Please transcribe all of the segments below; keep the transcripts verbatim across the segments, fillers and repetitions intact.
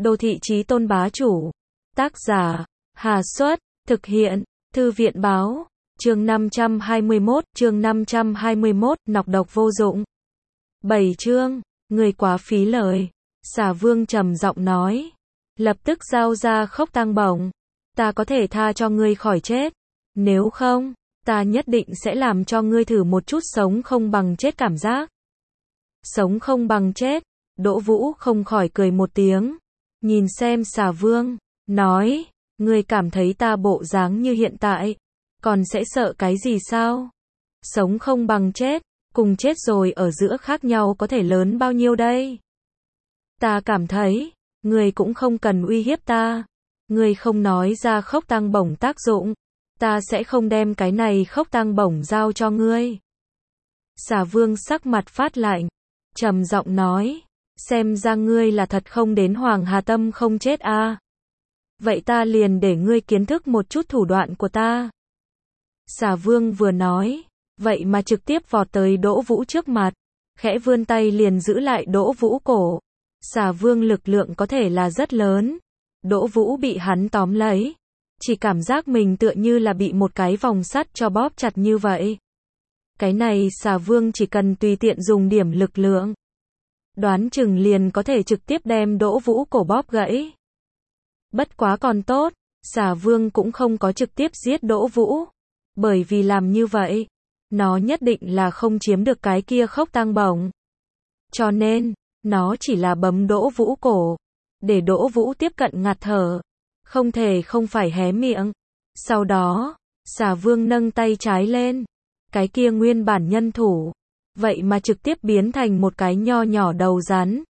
Đô thị chí tôn bá chủ. Tác giả, Hà Xuất, thực hiện, Thư viện báo, chương năm trăm hai mươi mốt, chương năm trăm hai mươi mốt, nọc độc vô dụng. bảy chương, người quá phí lời. Xà Vương trầm giọng nói. Lập tức giao ra khốc tang bổng. Ta có thể tha cho ngươi khỏi chết. Nếu không, ta nhất định sẽ làm cho ngươi thử một chút sống không bằng chết cảm giác. Sống không bằng chết. Đỗ Vũ không khỏi cười một tiếng. Nhìn xem Xà Vương, nói, ngươi cảm thấy ta bộ dáng như hiện tại, còn sẽ sợ cái gì sao? Sống không bằng chết, cùng chết rồi ở giữa khác nhau có thể lớn bao nhiêu đây? Ta cảm thấy, ngươi cũng không cần uy hiếp ta. Ngươi không nói ra khốc tang bổng tác dụng, ta sẽ không đem cái này khốc tang bổng giao cho ngươi. Xà Vương sắc mặt phát lạnh, trầm giọng nói, xem ra ngươi là thật không đến Hoàng Hà Tâm không chết a. À. Vậy ta liền để ngươi kiến thức một chút thủ đoạn của ta. Xà Vương vừa nói, vậy mà trực tiếp vọt tới Đỗ Vũ trước mặt, khẽ vươn tay liền giữ lại Đỗ Vũ cổ. Xà Vương lực lượng có thể là rất lớn, Đỗ Vũ bị hắn tóm lấy, chỉ cảm giác mình tựa như là bị một cái vòng sắt cho bóp chặt như vậy. Cái này Xà Vương chỉ cần tùy tiện dùng điểm lực lượng, đoán chừng liền có thể trực tiếp đem Đỗ Vũ cổ bóp gãy. Bất quá còn tốt, Xà Vương cũng không có trực tiếp giết Đỗ Vũ, bởi vì làm như vậy, nó nhất định là không chiếm được cái kia khốc tang bổng. Cho nên, nó chỉ là bấm Đỗ Vũ cổ, để Đỗ Vũ tiếp cận ngạt thở, không thể không phải hé miệng. Sau đó, Xà Vương nâng tay trái lên, cái kia nguyên bản nhân thủ, vậy mà trực tiếp biến thành một cái nho nhỏ đầu rắn.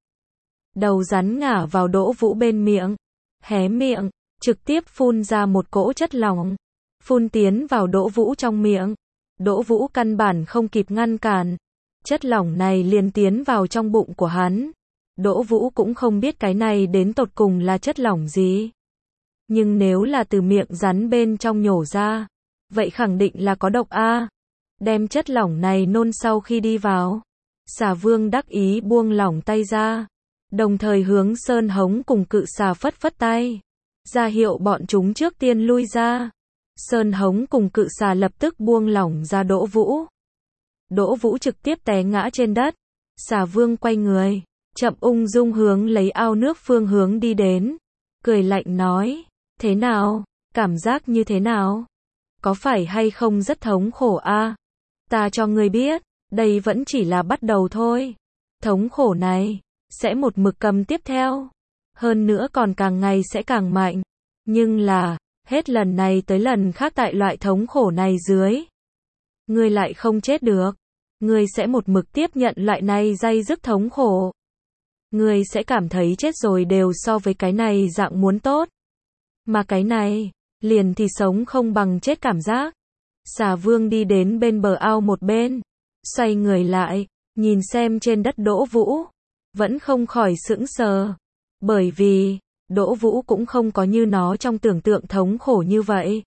Đầu rắn ngả vào Đỗ Vũ bên miệng, hé miệng, trực tiếp phun ra một cỗ chất lỏng, phun tiến vào Đỗ Vũ trong miệng. Đỗ Vũ căn bản không kịp ngăn cản, chất lỏng này liền tiến vào trong bụng của hắn. Đỗ Vũ cũng không biết cái này đến tột cùng là chất lỏng gì. Nhưng nếu là từ miệng rắn bên trong nhổ ra, vậy khẳng định là có độc a. Đem chất lỏng này nôn sau khi đi vào. Xà Vương đắc ý buông lỏng tay ra, đồng thời hướng Sơn Hống cùng Cự Xà phất phất tay, ra hiệu bọn chúng trước tiên lui ra. Sơn Hống cùng Cự Xà lập tức buông lỏng ra Đỗ Vũ. Đỗ Vũ trực tiếp té ngã trên đất. Xà Vương quay người, chậm ung dung hướng lấy ao nước phương hướng đi đến, cười lạnh nói, thế nào, cảm giác như thế nào? Có phải hay không rất thống khổ a? À? Ta cho ngươi biết, đây vẫn chỉ là bắt đầu thôi. Thống khổ này, sẽ một mực cầm tiếp theo. Hơn nữa còn càng ngày sẽ càng mạnh. Nhưng là, hết lần này tới lần khác tại loại thống khổ này dưới, ngươi lại không chết được. Ngươi sẽ một mực tiếp nhận loại này day dứt thống khổ. Ngươi sẽ cảm thấy chết rồi đều so với cái này dạng muốn tốt. Mà cái này, liền thì sống không bằng chết cảm giác. Xà Vương đi đến bên bờ ao một bên, xoay người lại, nhìn xem trên đất Đỗ Vũ, vẫn không khỏi sững sờ. Bởi vì, Đỗ Vũ cũng không có như nó trong tưởng tượng thống khổ như vậy,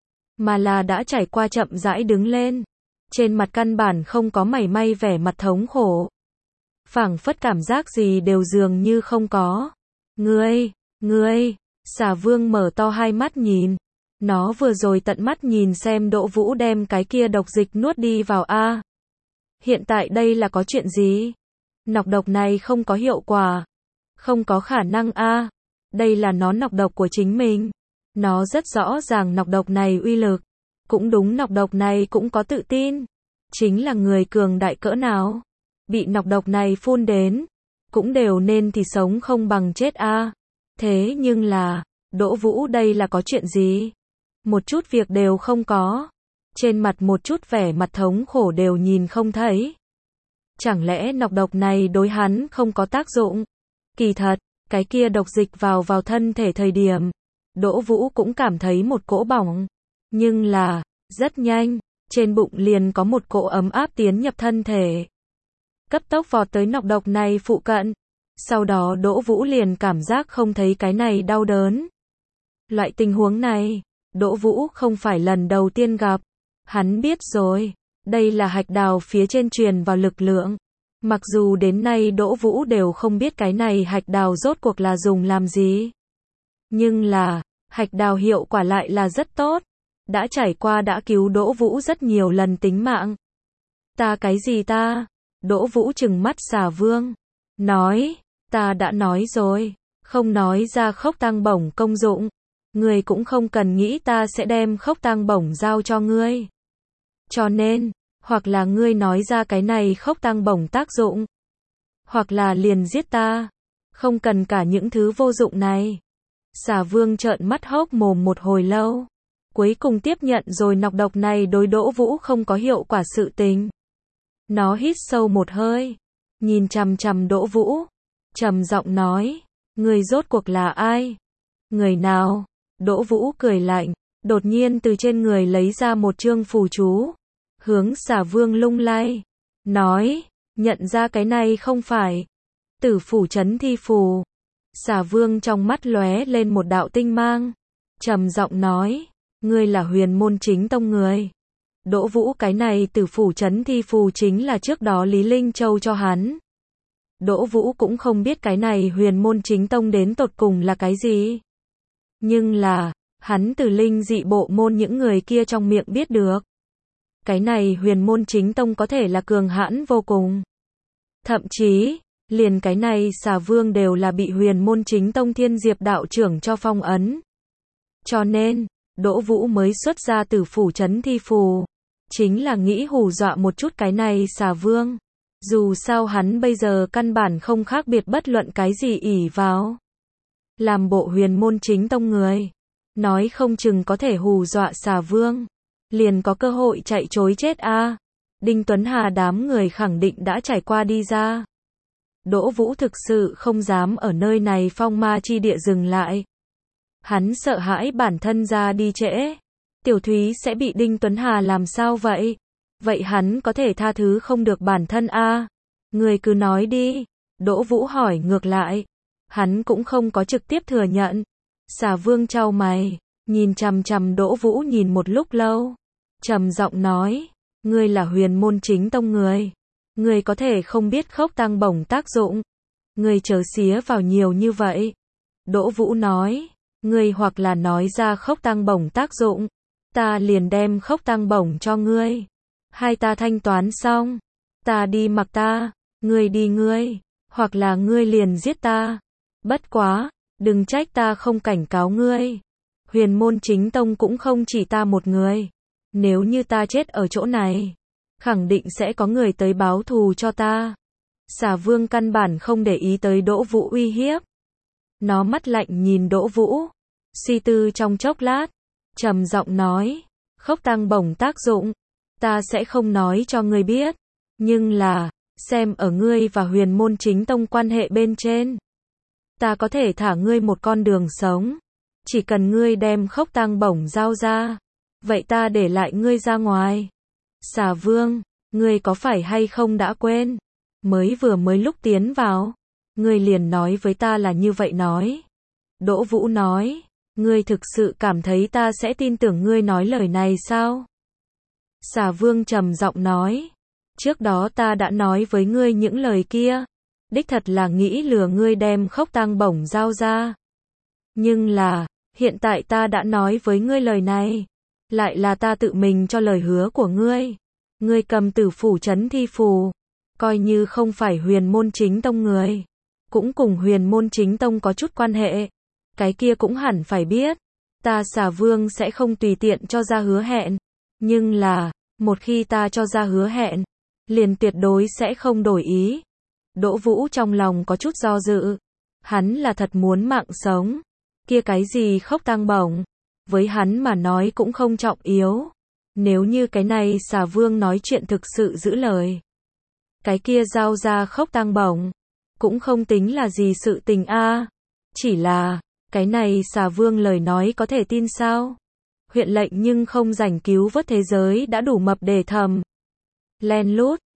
mà là đã trải qua chậm rãi đứng lên. Trên mặt căn bản không có mảy may vẻ mặt thống khổ. Phảng phất cảm giác gì đều dường như không có. Ngươi, ngươi, Xà Vương mở to hai mắt nhìn. Nó vừa rồi tận mắt nhìn xem Đỗ Vũ đem cái kia độc dịch nuốt đi vào a. Hiện tại đây là có chuyện gì? Nọc độc này không có hiệu quả. Không có khả năng a. Đây là nó nọc độc của chính mình. Nó rất rõ ràng nọc độc này uy lực. Cũng đúng, nọc độc này cũng có tự tin. Chính là người cường đại cỡ nào, bị nọc độc này phun đến, cũng đều nên thì sống không bằng chết a. À. Thế nhưng là, Đỗ Vũ đây là có chuyện gì? Một chút việc đều không có. Trên mặt một chút vẻ mặt thống khổ đều nhìn không thấy. Chẳng lẽ nọc độc này đối hắn không có tác dụng? Kỳ thật, cái kia độc dịch vào vào thân thể thời điểm, Đỗ Vũ cũng cảm thấy một cỗ bỏng. Nhưng là, rất nhanh, trên bụng liền có một cỗ ấm áp tiến nhập thân thể. Cấp tốc vọt tới nọc độc này phụ cận. Sau đó Đỗ Vũ liền cảm giác không thấy cái này đau đớn. Loại tình huống này, Đỗ Vũ không phải lần đầu tiên gặp. Hắn biết rồi, đây là hạch đào phía trên truyền vào lực lượng, Mặc dù đến nay Đỗ Vũ đều không biết cái này hạch đào rốt cuộc là dùng làm gì. Nhưng là, hạch đào hiệu quả lại là rất tốt. Đã trải qua đã cứu Đỗ Vũ rất nhiều lần tính mạng. Ta cái gì ta? Đỗ Vũ trừng mắt Xà Vương. Nói, ta đã nói rồi, không nói ra khốc tăng bổng công dụng. Ngươi cũng không cần nghĩ ta sẽ đem khốc tăng bổng giao cho ngươi. Cho nên, hoặc là ngươi nói ra cái này khốc tăng bổng tác dụng. Hoặc là liền giết ta. Không cần cả những thứ vô dụng này. Xà Vương trợn mắt hốc mồm một hồi lâu. Cuối cùng tiếp nhận rồi nọc độc này đối Đỗ Vũ không có hiệu quả sự tình. Nó hít sâu một hơi. Nhìn chằm chằm Đỗ Vũ. Trầm giọng nói. Người rốt cuộc là ai? Người nào? Đỗ Vũ cười lạnh. Đột nhiên từ trên người lấy ra một chương phù chú. Hướng Xà Vương lung lay. Nói. Nhận ra cái này không phải. Tử phủ chấn thi phù. Xà Vương trong mắt lóe lên một đạo tinh mang. Trầm giọng nói. Ngươi là Huyền Môn Chính Tông người. Đỗ Vũ cái này tử phủ chấn thi phù chính là trước đó Lý Linh Châu cho hắn. Đỗ Vũ cũng không biết cái này Huyền Môn Chính Tông đến tột cùng là cái gì. Nhưng là, hắn từ linh dị bộ môn những người kia trong miệng biết được. Cái này Huyền Môn Chính Tông có thể là cường hãn vô cùng. Thậm chí, liền cái này Xà Vương đều là bị Huyền Môn Chính Tông Thiên Diệp đạo trưởng cho phong ấn. Cho nên, Đỗ Vũ mới xuất ra tử phủ chấn thi phù. Chính là nghĩ hù dọa một chút cái này Xà Vương. Dù sao hắn bây giờ căn bản không khác biệt bất luận cái gì ỷ vào. Làm bộ Huyền Môn Chính Tông người. Nói không chừng có thể hù dọa Xà Vương. Liền có cơ hội chạy chối chết a. À. Đinh Tuấn Hà đám người khẳng định đã trải qua đi ra. Đỗ Vũ thực sự không dám ở nơi này phong ma chi địa dừng lại. Hắn sợ hãi bản thân ra đi trễ. Tiểu Thúy sẽ bị Đinh Tuấn Hà làm sao vậy? Vậy hắn có thể tha thứ không được bản thân a? À? Người cứ nói đi. Đỗ Vũ hỏi ngược lại. Hắn cũng không có trực tiếp thừa nhận. Xà Vương chau mày, nhìn chằm chằm Đỗ Vũ nhìn một lúc lâu. Trầm giọng nói. Ngươi là Huyền Môn Chính Tông người. Ngươi có thể không biết khốc tăng bổng tác dụng. Ngươi chớ xía vào nhiều như vậy. Đỗ Vũ nói. Ngươi hoặc là nói ra khốc tăng bổng tác dụng. Ta liền đem khốc tăng bổng cho ngươi. Hai ta thanh toán xong. Ta đi mặc ta. Ngươi đi ngươi. Hoặc là ngươi liền giết ta. Bất quá. Đừng trách ta không cảnh cáo ngươi. Huyền Môn Chính Tông cũng không chỉ ta một người. Nếu như ta chết ở chỗ này. Khẳng định sẽ có người tới báo thù cho ta. Xà Vương căn bản không để ý tới Đỗ Vũ uy hiếp. Nó mắt lạnh nhìn Đỗ Vũ. Suy tư trong chốc lát. Trầm giọng nói. Khốc tăng bổng tác dụng. Ta sẽ không nói cho ngươi biết. Nhưng là. Xem ở ngươi và Huyền Môn Chính Tông quan hệ bên trên. Ta có thể thả ngươi một con đường sống. Chỉ cần ngươi đem khốc tăng bổng giao ra. Vậy ta để lại ngươi ra ngoài. Xà Vương. Ngươi có phải hay không đã quên. Mới vừa mới lúc tiến vào. Ngươi liền nói với ta là như vậy nói. Đỗ Vũ nói. Ngươi thực sự cảm thấy ta sẽ tin tưởng ngươi nói lời này sao? Xà Vương trầm giọng nói. Trước đó ta đã nói với ngươi những lời kia. Đích thật là nghĩ lừa ngươi đem khốc tăng bổng giao ra. Nhưng là, hiện tại ta đã nói với ngươi lời này. Lại là ta tự mình cho lời hứa của ngươi. Ngươi cầm tử phủ chấn thi phù. Coi như không phải Huyền Môn Chính Tông người. Cũng cùng Huyền Môn Chính Tông có chút quan hệ. Cái kia cũng hẳn phải biết. Ta Xà Vương sẽ không tùy tiện cho ra hứa hẹn. Nhưng là, một khi ta cho ra hứa hẹn, liền tuyệt đối sẽ không đổi ý. Đỗ Vũ trong lòng có chút do dự. Hắn là thật muốn mạng sống. Kia cái gì khốc tăng bổng. Với hắn mà nói cũng không trọng yếu. Nếu như cái này Xà Vương nói chuyện thực sự giữ lời. Cái kia giao ra khốc tăng bổng. Cũng không tính là gì sự tình a. Chỉ là, cái này Xà Vương lời nói có thể tin sao? Huyện lệnh nhưng không rảnh cứu vớt thế giới đã đủ mập để thầm. Len lút,